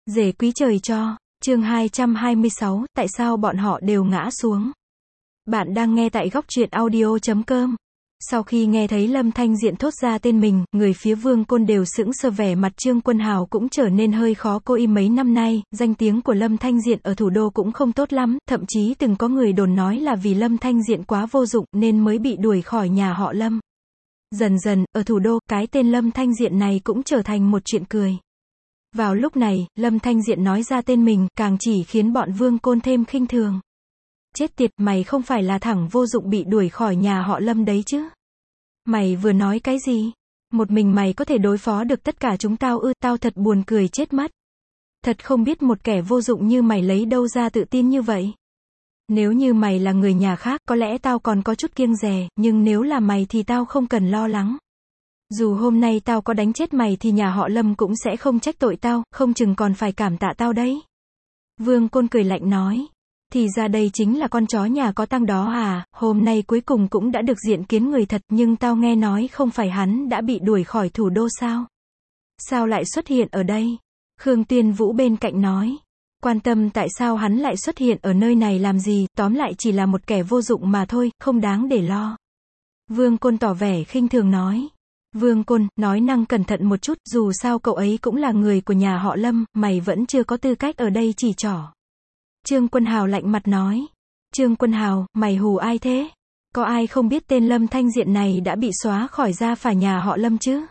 Rể quý trời cho, chương 226, tại sao bọn họ đều ngã xuống. Bạn đang nghe tại góc truyện audio.com. Sau khi nghe thấy Lâm Thanh Diện thốt ra tên mình, người phía Vương Côn đều sững sờ, vẻ mặt Trương Quân Hào cũng trở nên hơi khó coi. Mấy năm nay, danh tiếng của Lâm Thanh Diện ở thủ đô cũng không tốt lắm, thậm chí từng có người đồn nói là vì Lâm Thanh Diện quá vô dụng nên mới bị đuổi khỏi nhà họ Lâm. Dần dần, ở thủ đô, cái tên Lâm Thanh Diện này cũng trở thành một chuyện cười. Vào lúc này, Lâm Thanh Diện nói ra tên mình, càng chỉ khiến bọn Vương Côn thêm khinh thường. Chết tiệt, mày không phải là thằng vô dụng bị đuổi khỏi nhà họ Lâm đấy chứ? Mày vừa nói cái gì? Một mình mày có thể đối phó được tất cả chúng tao ư? Tao thật buồn cười chết mất. Thật không biết một kẻ vô dụng như mày lấy đâu ra tự tin như vậy. Nếu như mày là người nhà khác, có lẽ tao còn có chút kiêng dè, nhưng nếu là mày thì tao không cần lo lắng. Dù hôm nay tao có đánh chết mày thì nhà họ Lâm cũng sẽ không trách tội tao, không chừng còn phải cảm tạ tao đấy. Vương Côn cười lạnh nói. Thì ra đây chính là con chó nhà có tang đó à, hôm nay cuối cùng cũng đã được diện kiến người thật, nhưng tao nghe nói không phải hắn đã bị đuổi khỏi thủ đô sao? Sao lại xuất hiện ở đây? Khương Tuyên Vũ bên cạnh nói. Quan tâm tại sao hắn lại xuất hiện ở nơi này làm gì, tóm lại chỉ là một kẻ vô dụng mà thôi, không đáng để lo. Vương Côn tỏ vẻ khinh thường nói. Vương Côn, nói năng cẩn thận một chút, dù sao cậu ấy cũng là người của nhà họ Lâm, mày vẫn chưa có tư cách ở đây chỉ trỏ. Trương Quân Hào lạnh mặt nói. Trương Quân Hào, mày hù ai thế? Có ai không biết tên Lâm Thanh Diện này đã bị xóa khỏi gia phả nhà họ Lâm chứ?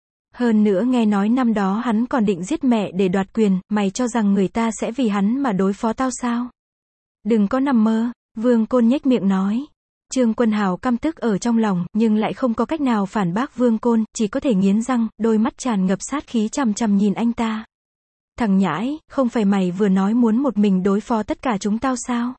Hơn nữa nghe nói năm đó hắn còn định giết mẹ để đoạt quyền, mày cho rằng người ta sẽ vì hắn mà đối phó tao sao? Đừng có nằm mơ, Vương Côn nhếch miệng nói. Trương Quân Hào căm tức ở trong lòng, nhưng lại không có cách nào phản bác Vương Côn, chỉ có thể nghiến răng, đôi mắt tràn ngập sát khí chằm chằm nhìn anh ta. Thằng nhãi, không phải mày vừa nói muốn một mình đối phó tất cả chúng tao sao?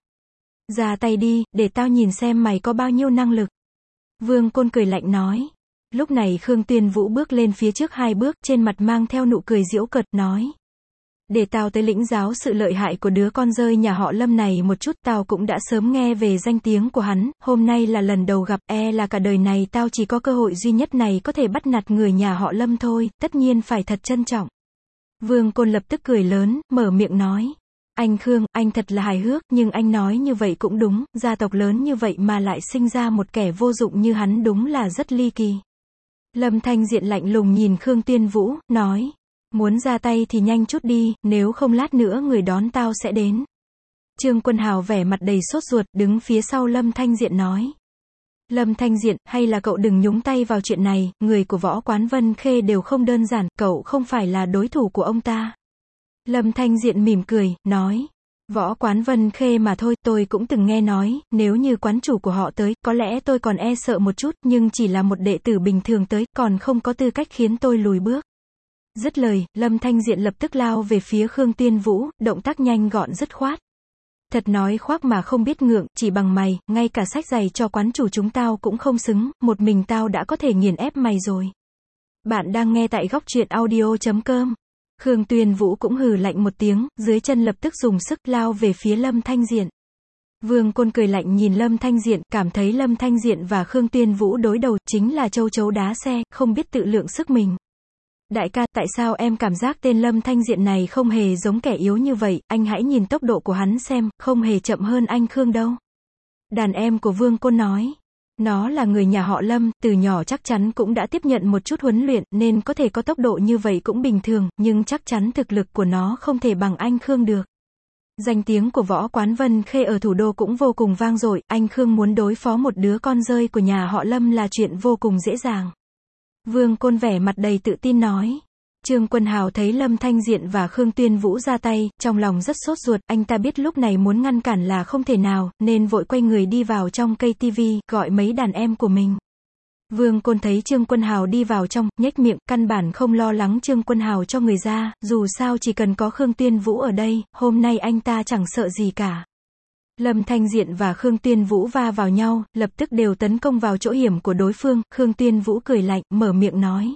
Ra tay đi, để tao nhìn xem mày có bao nhiêu năng lực. Vương Côn cười lạnh nói. Lúc này Khương Tuyên Vũ bước lên phía trước 2 bước, trên mặt mang theo nụ cười giễu cợt, nói. Để tao tới lĩnh giáo sự lợi hại của đứa con rơi nhà họ Lâm này một chút, tao cũng đã sớm nghe về danh tiếng của hắn, hôm nay là lần đầu gặp, là cả đời này tao chỉ có cơ hội duy nhất này có thể bắt nạt người nhà họ Lâm thôi, tất nhiên phải thật trân trọng. Vương Côn lập tức cười lớn, mở miệng nói. Anh Khương, anh thật là hài hước, nhưng anh nói như vậy cũng đúng, gia tộc lớn như vậy mà lại sinh ra một kẻ vô dụng như hắn đúng là rất ly kỳ. Lâm Thanh Diện lạnh lùng nhìn Khương Tuyên Vũ, nói. Muốn ra tay thì nhanh chút đi, nếu không lát nữa người đón tao sẽ đến. Trương Quân Hào vẻ mặt đầy sốt ruột, đứng phía sau Lâm Thanh Diện nói. Lâm Thanh Diện, hay là cậu đừng nhúng tay vào chuyện này, người của Võ Quán Vân Khê đều không đơn giản, cậu không phải là đối thủ của ông ta. Lâm Thanh Diện mỉm cười, nói. Võ Quán Vân Khê mà thôi, tôi cũng từng nghe nói, nếu như quán chủ của họ tới, có lẽ tôi còn e sợ một chút, nhưng chỉ là một đệ tử bình thường tới, còn không có tư cách khiến tôi lùi bước. Dứt lời, Lâm Thanh Diện lập tức lao về phía Khương Tuyên Vũ, động tác nhanh gọn dứt khoát. Thật nói khoác mà không biết ngượng, chỉ bằng mày, ngay cả sách giày cho quán chủ chúng tao cũng không xứng, một mình tao đã có thể nghiền ép mày rồi. Bạn đang nghe tại góc truyện audio.com. Khương Tuyên Vũ cũng hừ lạnh một tiếng, dưới chân lập tức dùng sức lao về phía Lâm Thanh Diện. Vương Côn cười lạnh nhìn Lâm Thanh Diện, cảm thấy Lâm Thanh Diện và Khương Tuyên Vũ đối đầu, chính là châu chấu đá xe, không biết tự lượng sức mình. Đại ca, tại sao em cảm giác tên Lâm Thanh Diện này không hề giống kẻ yếu như vậy, anh hãy nhìn tốc độ của hắn xem, không hề chậm hơn anh Khương đâu. Đàn em của Vương Côn nói. Nó là người nhà họ Lâm, từ nhỏ chắc chắn cũng đã tiếp nhận một chút huấn luyện, nên có thể có tốc độ như vậy cũng bình thường, nhưng chắc chắn thực lực của nó không thể bằng anh Khương được. Danh tiếng của Võ Quán Vân Khê ở thủ đô cũng vô cùng vang dội, anh Khương muốn đối phó một đứa con rơi của nhà họ Lâm là chuyện vô cùng dễ dàng. Vương Côn vẻ mặt đầy tự tin nói. Trương Quân Hào thấy Lâm Thanh Diện và Khương Tuyên Vũ ra tay, trong lòng rất sốt ruột, anh ta biết lúc này muốn ngăn cản là không thể nào, nên vội quay người đi vào trong cây tivi, gọi mấy đàn em của mình. Vương Côn thấy Trương Quân Hào đi vào trong, nhếch miệng, căn bản không lo lắng Trương Quân Hào cho người ra, dù sao chỉ cần có Khương Tuyên Vũ ở đây, hôm nay anh ta chẳng sợ gì cả. Lâm Thanh Diện và Khương Tuyên Vũ va vào nhau, lập tức đều tấn công vào chỗ hiểm của đối phương, Khương Tuyên Vũ cười lạnh, mở miệng nói.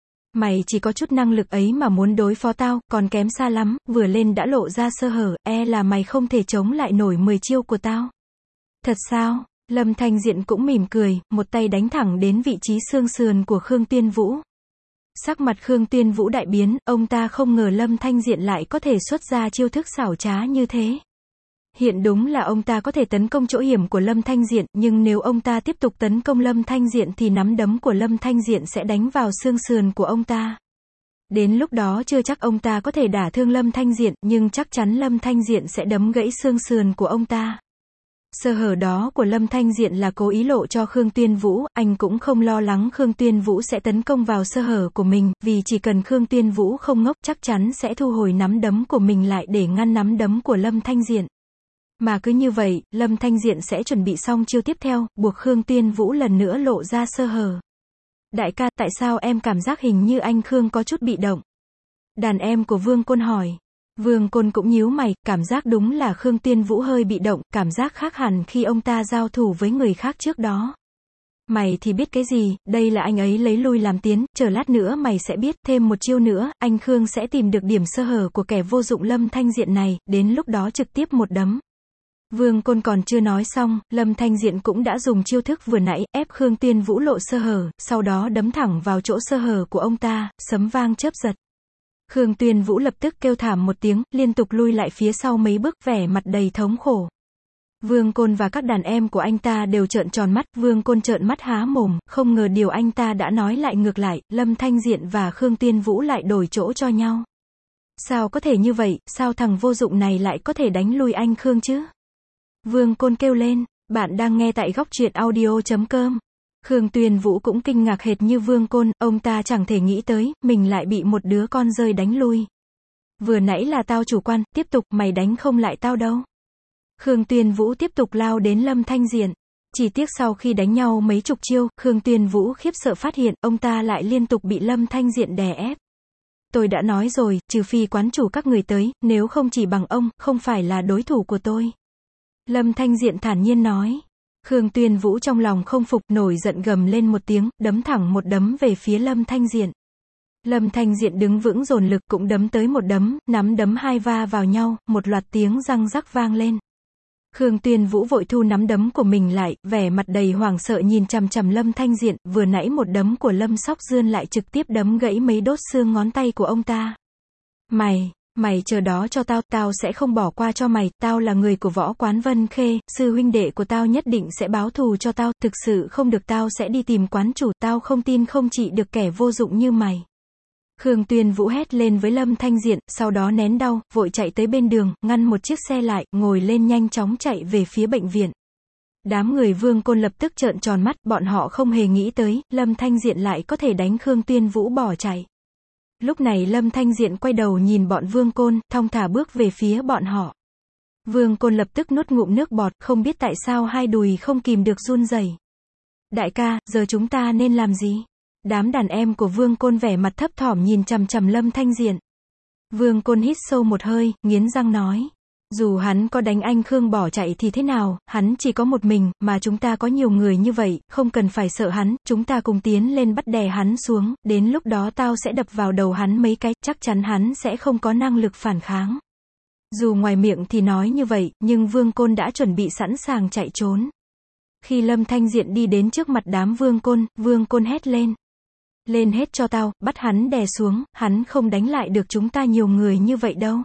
Mày chỉ có chút năng lực ấy mà muốn đối phó tao, còn kém xa lắm, vừa lên đã lộ ra sơ hở, là mày không thể chống lại nổi 10 chiêu của tao. Thật sao? Lâm Thanh Diện cũng mỉm cười, một tay đánh thẳng đến vị trí xương sườn của Khương Tuyên Vũ. Sắc mặt Khương Tuyên Vũ đại biến, ông ta không ngờ Lâm Thanh Diện lại có thể xuất ra chiêu thức xảo trá như thế. Hiện đúng là ông ta có thể tấn công chỗ hiểm của Lâm Thanh Diện, nhưng nếu ông ta tiếp tục tấn công Lâm Thanh Diện thì nắm đấm của Lâm Thanh Diện sẽ đánh vào xương sườn của ông ta. Đến lúc đó chưa chắc ông ta có thể đả thương Lâm Thanh Diện, nhưng chắc chắn Lâm Thanh Diện sẽ đấm gãy xương sườn của ông ta. Sơ hở đó của Lâm Thanh Diện là cố ý lộ cho Khương Tuyên Vũ, anh cũng không lo lắng Khương Tuyên Vũ sẽ tấn công vào sơ hở của mình, vì chỉ cần Khương Tuyên Vũ không ngốc chắc chắn sẽ thu hồi nắm đấm của mình lại để ngăn nắm đấm của Lâm Thanh Diện. Mà cứ như vậy, Lâm Thanh Diện sẽ chuẩn bị xong chiêu tiếp theo, buộc Khương Tuyên Vũ lần nữa lộ ra sơ hở. Đại ca, tại sao em cảm giác hình như anh Khương có chút bị động? Đàn em của Vương Côn hỏi. Vương Côn cũng nhíu mày, cảm giác đúng là Khương Tuyên Vũ hơi bị động, cảm giác khác hẳn khi ông ta giao thủ với người khác trước đó. Mày thì biết cái gì, đây là anh ấy lấy lui làm tiến, chờ lát nữa mày sẽ biết, thêm một chiêu nữa, anh Khương sẽ tìm được điểm sơ hở của kẻ vô dụng Lâm Thanh Diện này, đến lúc đó trực tiếp một đấm. Vương Côn còn chưa nói xong, Lâm Thanh Diện cũng đã dùng chiêu thức vừa nãy, ép Khương Tuyên Vũ lộ sơ hở, sau đó đấm thẳng vào chỗ sơ hở của ông ta, sấm vang chớp giật. Khương Tuyên Vũ lập tức kêu thảm một tiếng, liên tục lui lại phía sau mấy bước, vẻ mặt đầy thống khổ. Vương Côn và các đàn em của anh ta đều trợn tròn mắt, Vương Côn trợn mắt há mồm, không ngờ điều anh ta đã nói lại ngược lại, Lâm Thanh Diện và Khương Tuyên Vũ lại đổi chỗ cho nhau. Sao có thể như vậy, sao thằng vô dụng này lại có thể đánh lui anh Khương chứ? Vương Côn kêu lên, bạn đang nghe tại góc truyện audio.com. Khương Tuyên Vũ cũng kinh ngạc hệt như Vương Côn, ông ta chẳng thể nghĩ tới, mình lại bị một đứa con rơi đánh lui. Vừa nãy là tao chủ quan, tiếp tục, mày đánh không lại tao đâu. Khương Tuyên Vũ tiếp tục lao đến Lâm Thanh Diện. Chỉ tiếc sau khi đánh nhau mấy chục chiêu, Khương Tuyên Vũ khiếp sợ phát hiện, ông ta lại liên tục bị Lâm Thanh Diện đè ép. Tôi đã nói rồi, trừ phi quán chủ các người tới, nếu không chỉ bằng ông, không phải là đối thủ của tôi. Lâm Thanh Diện thản nhiên nói. Khương Tuyên Vũ trong lòng không phục, nổi giận gầm lên một tiếng, đấm thẳng một đấm về phía Lâm Thanh Diện. Lâm Thanh Diện đứng vững dồn lực cũng đấm tới một đấm, nắm đấm hai va vào nhau, một loạt tiếng răng rắc vang lên. Khương Tuyên Vũ vội thu nắm đấm của mình lại, vẻ mặt đầy hoảng sợ nhìn chằm chằm Lâm Thanh Diện, vừa nãy một đấm của Lâm Sóc Dương lại trực tiếp đấm gãy mấy đốt xương ngón tay của ông ta. Mày chờ đó cho tao, tao sẽ không bỏ qua cho mày, tao là người của Võ Quán Vân Khê, sư huynh đệ của tao nhất định sẽ báo thù cho tao, thực sự không được tao sẽ đi tìm quán chủ, tao không tin không trị được kẻ vô dụng như mày. Khương Tuyên Vũ hét lên với Lâm Thanh Diện, sau đó nén đau, vội chạy tới bên đường, ngăn một chiếc xe lại, ngồi lên nhanh chóng chạy về phía bệnh viện. Đám người Vương Côn lập tức trợn tròn mắt, bọn họ không hề nghĩ tới, Lâm Thanh Diện lại có thể đánh Khương Tuyên Vũ bỏ chạy. Lúc này Lâm Thanh Diện quay đầu nhìn bọn Vương Côn, thong thả bước về phía bọn họ. Vương Côn lập tức nuốt ngụm nước bọt, không biết tại sao hai đùi không kìm được run rẩy. Đại ca, giờ chúng ta nên làm gì? Đám đàn em của Vương Côn vẻ mặt thấp thỏm nhìn chằm chằm Lâm Thanh Diện. Vương Côn hít sâu một hơi, nghiến răng nói. Dù hắn có đánh anh Khương bỏ chạy thì thế nào, hắn chỉ có một mình, mà chúng ta có nhiều người như vậy, không cần phải sợ hắn, chúng ta cùng tiến lên bắt đè hắn xuống, đến lúc đó tao sẽ đập vào đầu hắn mấy cái, chắc chắn hắn sẽ không có năng lực phản kháng. Dù ngoài miệng thì nói như vậy, nhưng Vương Côn đã chuẩn bị sẵn sàng chạy trốn. Khi Lâm Thanh Diện đi đến trước mặt đám Vương Côn hét lên. Lên hết cho tao, bắt hắn đè xuống, hắn không đánh lại được chúng ta nhiều người như vậy đâu.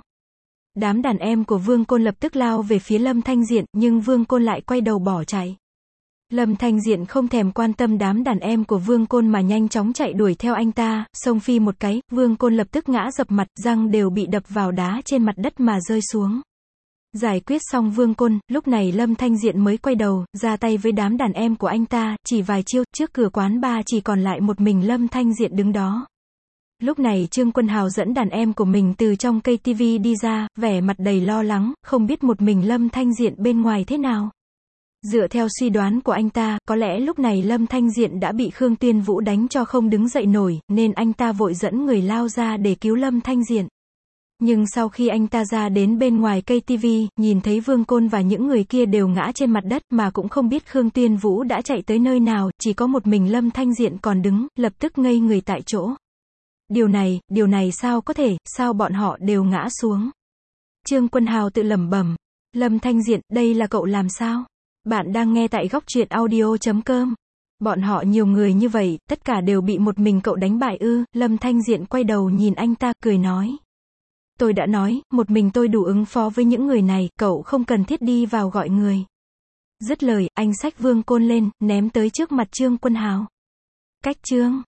Đám đàn em của Vương Côn lập tức lao về phía Lâm Thanh Diện, nhưng Vương Côn lại quay đầu bỏ chạy. Lâm Thanh Diện không thèm quan tâm đám đàn em của Vương Côn mà nhanh chóng chạy đuổi theo anh ta, xông phi một cái, Vương Côn lập tức ngã dập mặt, răng đều bị đập vào đá trên mặt đất mà rơi xuống. Giải quyết xong Vương Côn, lúc này Lâm Thanh Diện mới quay đầu, ra tay với đám đàn em của anh ta, chỉ vài chiêu, trước cửa quán bar chỉ còn lại một mình Lâm Thanh Diện đứng đó. Lúc này Trương Quân Hào dẫn đàn em của mình từ trong cây tivi đi ra, vẻ mặt đầy lo lắng, không biết một mình Lâm Thanh Diện bên ngoài thế nào. Dựa theo suy đoán của anh ta, có lẽ lúc này Lâm Thanh Diện đã bị Khương Tuyên Vũ đánh cho không đứng dậy nổi, nên anh ta vội dẫn người lao ra để cứu Lâm Thanh Diện. Nhưng sau khi anh ta ra đến bên ngoài cây tivi, nhìn thấy Vương Côn và những người kia đều ngã trên mặt đất mà cũng không biết Khương Tuyên Vũ đã chạy tới nơi nào, chỉ có một mình Lâm Thanh Diện còn đứng, lập tức ngây người tại chỗ. Điều này sao có thể, sao bọn họ đều ngã xuống? Trương Quân Hào tự lẩm bẩm. Lâm Thanh Diện, đây là cậu làm sao? Bạn đang nghe tại góc truyện audio.com. Bọn họ nhiều người như vậy, tất cả đều bị một mình cậu đánh bại ư? Lâm Thanh Diện quay đầu nhìn anh ta, cười nói. Tôi đã nói, một mình tôi đủ ứng phó với những người này, cậu không cần thiết đi vào gọi người. Dứt lời, anh xách Vương Côn lên, ném tới trước mặt Trương Quân Hào. Cách Trương